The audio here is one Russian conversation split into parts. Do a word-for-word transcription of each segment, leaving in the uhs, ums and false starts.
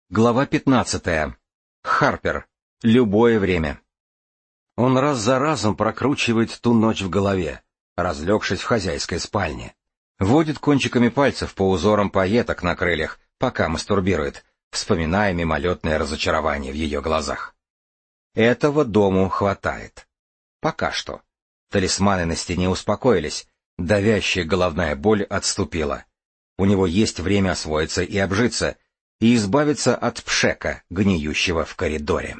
Глава пятнадцатая. Харпер. Любое время. Он раз за разом прокручивает ту ночь в голове, разлегшись в хозяйской спальне. Водит кончиками пальцев по узорам пайеток на крыльях, пока мастурбирует, вспоминая мимолетное разочарование в ее глазах. Этого дому хватает. Пока что. Талисманы на стене успокоились, давящая головная боль отступила. У него есть время освоиться и обжиться, и избавиться от пшека, гниющего в коридоре.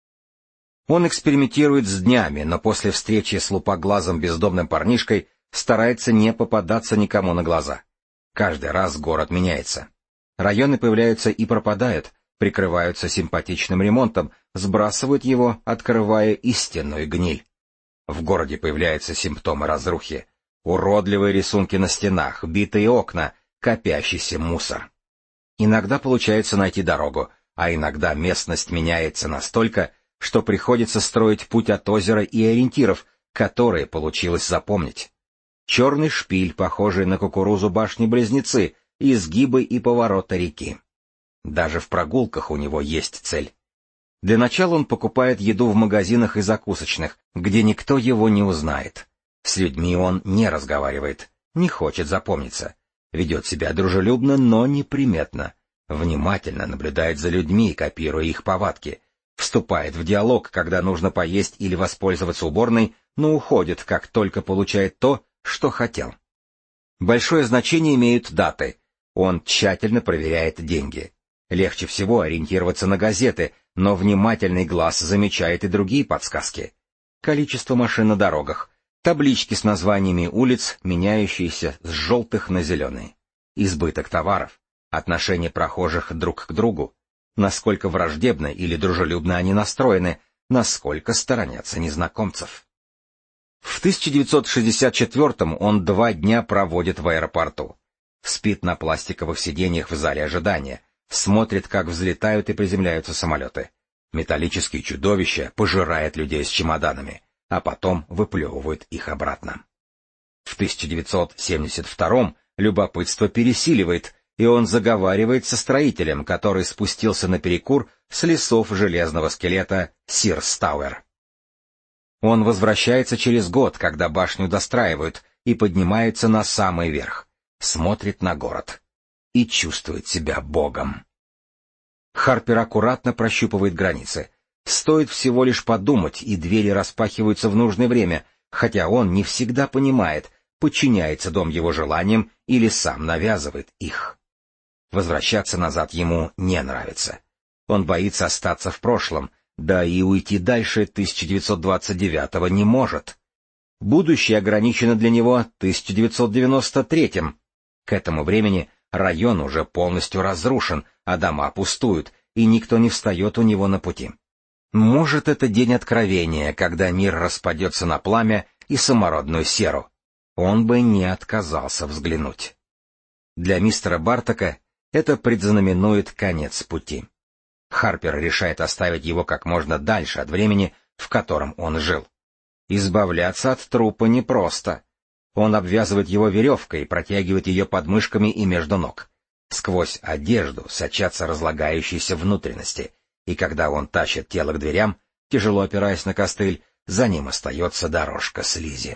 Он экспериментирует с днями, но после встречи с лупоглазым бездомным парнишкой старается не попадаться никому на глаза. Каждый раз город меняется. Районы появляются и пропадают, прикрываются симпатичным ремонтом, сбрасывают его, открывая истинную гниль. В городе появляются симптомы разрухи. Уродливые рисунки на стенах, битые окна, копящийся мусор. Иногда получается найти дорогу, а иногда местность меняется настолько, что приходится строить путь от озера и ориентиров, которые получилось запомнить. Черный шпиль, похожий на кукурузу башни-близнецы, изгибы и повороты реки. Даже в прогулках у него есть цель. Для начала он покупает еду в магазинах и закусочных, где никто его не узнает. С людьми он не разговаривает, не хочет запомниться. Ведет себя дружелюбно, но неприметно. Внимательно наблюдает за людьми, копируя их повадки. Вступает в диалог, когда нужно поесть или воспользоваться уборной, но уходит, как только получает то, что хотел. Большое значение имеют даты. Он тщательно проверяет деньги. Легче всего ориентироваться на газеты, но внимательный глаз замечает и другие подсказки. Количество машин на дорогах. Таблички с названиями улиц, меняющиеся с желтых на зеленые. Избыток товаров. Отношение прохожих друг к другу. Насколько враждебно или дружелюбно они настроены, насколько сторонятся незнакомцев. В тысяча девятьсот шестьдесят четвёртом он два дня проводит в аэропорту. Спит на пластиковых сиденьях в зале ожидания, смотрит, как взлетают и приземляются самолеты. Металлические чудовища пожирают людей с чемоданами, а потом выплевывают их обратно. В тысяча девятьсот семьдесят втором любопытство пересиливает, и он заговаривает со строителем, который спустился на перекур с лесов железного скелета Сирс Тауэр. Он возвращается через год, когда башню достраивают, и поднимается на самый верх, смотрит на город и чувствует себя богом. Харпер аккуратно прощупывает границы. Стоит всего лишь подумать, и двери распахиваются в нужное время, хотя он не всегда понимает, подчиняется дом его желаниям или сам навязывает их. Возвращаться назад ему не нравится. Он боится остаться в прошлом, да и уйти дальше тысяча девятьсот двадцать девятого не может. Будущее ограничено для него тысяча девятьсот девяносто третьим. К этому времени район уже полностью разрушен, а дома пустуют, и никто не встает у него на пути. Может, это день откровения, когда мир распадется на пламя и самородную серу. Он бы не отказался взглянуть. Для мистера Бартака это предзнаменует конец пути. Харпер решает оставить его как можно дальше от времени, в котором он жил. Избавляться от трупа непросто. Он обвязывает его веревкой, протягивает ее под мышками и между ног. Сквозь одежду сочатся разлагающиеся внутренности, и когда он тащит тело к дверям, тяжело опираясь на костыль, за ним остается дорожка слизи.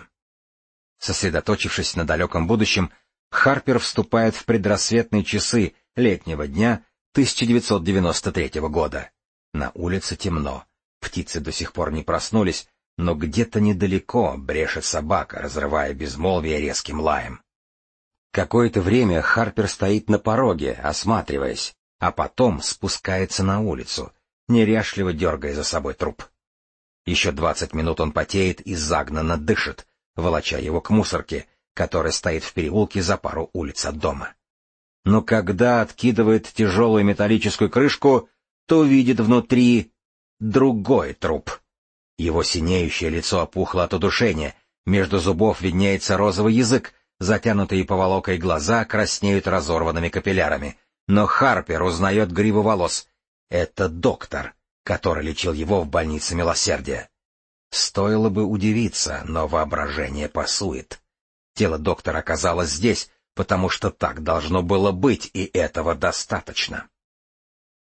Сосредоточившись на далеком будущем, Харпер вступает в предрассветные часы летнего дня тысяча девятьсот девяносто третьего года. На улице темно, птицы до сих пор не проснулись, но где-то недалеко брешет собака, разрывая безмолвие резким лаем. Какое-то время Харпер стоит на пороге, осматриваясь, а потом спускается на улицу, неряшливо дергая за собой труп. Еще двадцать минут он потеет и загнанно дышит, волоча его к мусорке, которая стоит в переулке за пару улиц от дома. Но когда откидывает тяжелую металлическую крышку, то видит внутри другой труп. Его синеющее лицо опухло от удушения, между зубов виднеется розовый язык, затянутые поволокой глаза краснеют разорванными капиллярами. Но Харпер узнает гриву волос. Это доктор, который лечил его в больнице Милосердия. Стоило бы удивиться, но воображение пасует. Тело доктора оказалось здесь, потому что так должно было быть, и этого достаточно.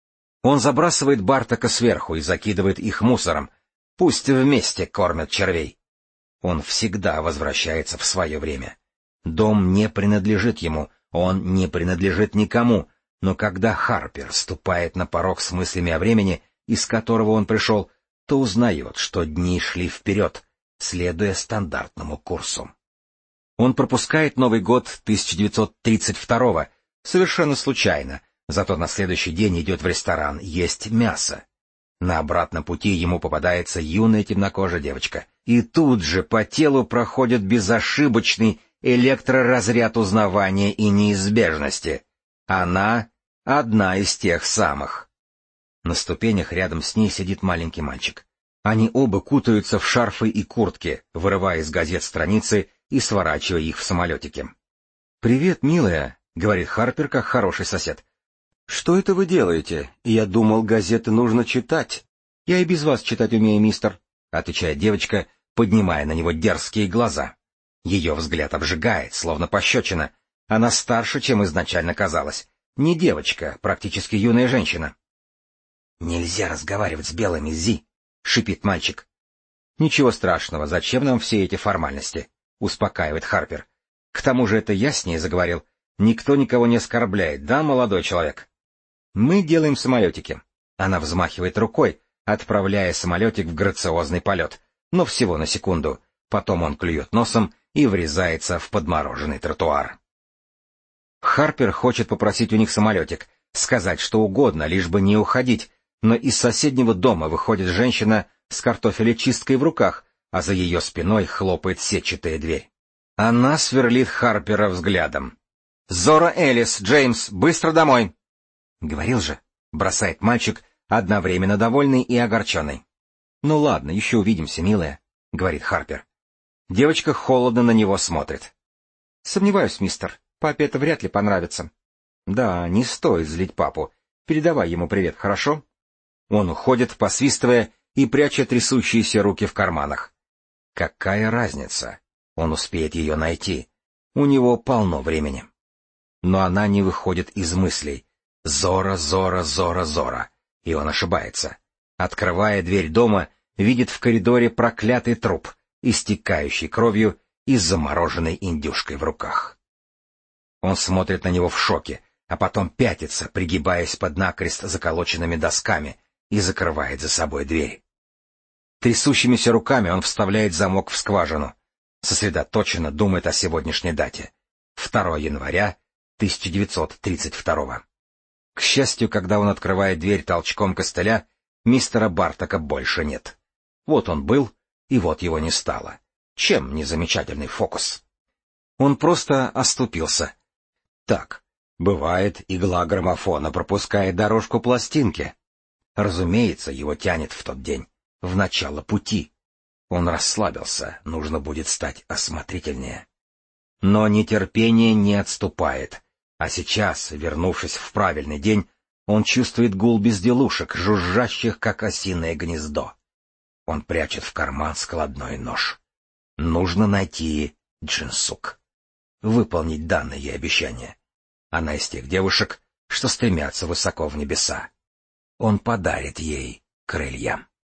Он забрасывает Бартака сверху и закидывает их мусором. Пусть вместе кормят червей. Он всегда возвращается в свое время. Дом не принадлежит ему, он не принадлежит никому, но когда Харпер ступает на порог с мыслями о времени, из которого он пришел, то узнает, что дни шли вперед, следуя стандартному курсу. Он пропускает Новый год тысяча девятьсот тридцать второго, совершенно случайно, зато на следующий день идет в ресторан есть мясо. На обратном пути ему попадается юная темнокожая девочка, и тут же по телу проходит безошибочный электроразряд узнавания и неизбежности. Она — одна из тех самых. На ступенях рядом с ней сидит маленький мальчик. Они оба кутаются в шарфы и куртки, вырывая из газет страницы и сворачивая их в самолетике. «Привет, милая», — говорит Харпер, как хороший сосед. «Что это вы делаете? Я думал, газеты нужно читать». «Я и без вас читать умею, мистер», — отвечает девочка, поднимая на него дерзкие глаза. Ее взгляд обжигает, словно пощечина. Она старше, чем изначально казалось. Не девочка, практически юная женщина. «Нельзя разговаривать с белыми, Зи», — шипит мальчик. «Ничего страшного, зачем нам все эти формальности?» — успокаивает Харпер. «К тому же это я с ней заговорил. Никто никого не оскорбляет, да, молодой человек?» «Мы делаем самолетики». Она взмахивает рукой, отправляя самолетик в грациозный полет, но всего на секунду. Потом он клюет носом и врезается в подмороженный тротуар. Харпер хочет попросить у них самолетик, сказать что угодно, лишь бы не уходить, но из соседнего дома выходит женщина с картофелечисткой в руках, а за ее спиной хлопает сетчатая дверь. Она сверлит Харпера взглядом. «Зора Элис, Джеймс, быстро домой!» «Говорил же», — бросает мальчик, одновременно довольный и огорченный. «Ну ладно, еще увидимся, милая», — говорит Харпер. Девочка холодно на него смотрит. «Сомневаюсь, мистер, папе это вряд ли понравится». «Да, не стоит злить папу. Передавай ему привет, хорошо?» Он уходит, посвистывая и пряча трясущиеся руки в карманах. Какая разница? Он успеет ее найти. У него полно времени. Но она не выходит из мыслей. Зора, Зора, Зора, Зора. И он ошибается. Открывая дверь дома, видит в коридоре проклятый труп, истекающий кровью и с замороженной индюшкой в руках. Он смотрит на него в шоке, а потом пятится, пригибаясь под накрест заколоченными досками, и закрывает за собой дверь. Трясущимися руками он вставляет замок в скважину. Сосредоточенно думает о сегодняшней дате. второго января тысяча девятьсот тридцать второго. К счастью, когда он открывает дверь толчком костыля, мистера Бартака больше нет. Вот он был, и вот его не стало. Чем не замечательный фокус? Он просто оступился. Так, бывает, игла граммофона пропускает дорожку пластинки. Разумеется, его тянет в тот день, в начало пути. Он расслабился, нужно будет стать осмотрительнее. Но нетерпение не отступает, а сейчас, вернувшись в правильный день, он чувствует гул безделушек, жужжащих, как осиное гнездо. Он прячет в карман складной нож. Нужно найти Джинсук. Выполнить данное ей обещание. Она из тех девушек, что стремятся высоко в небеса. Он подарит ей крылья.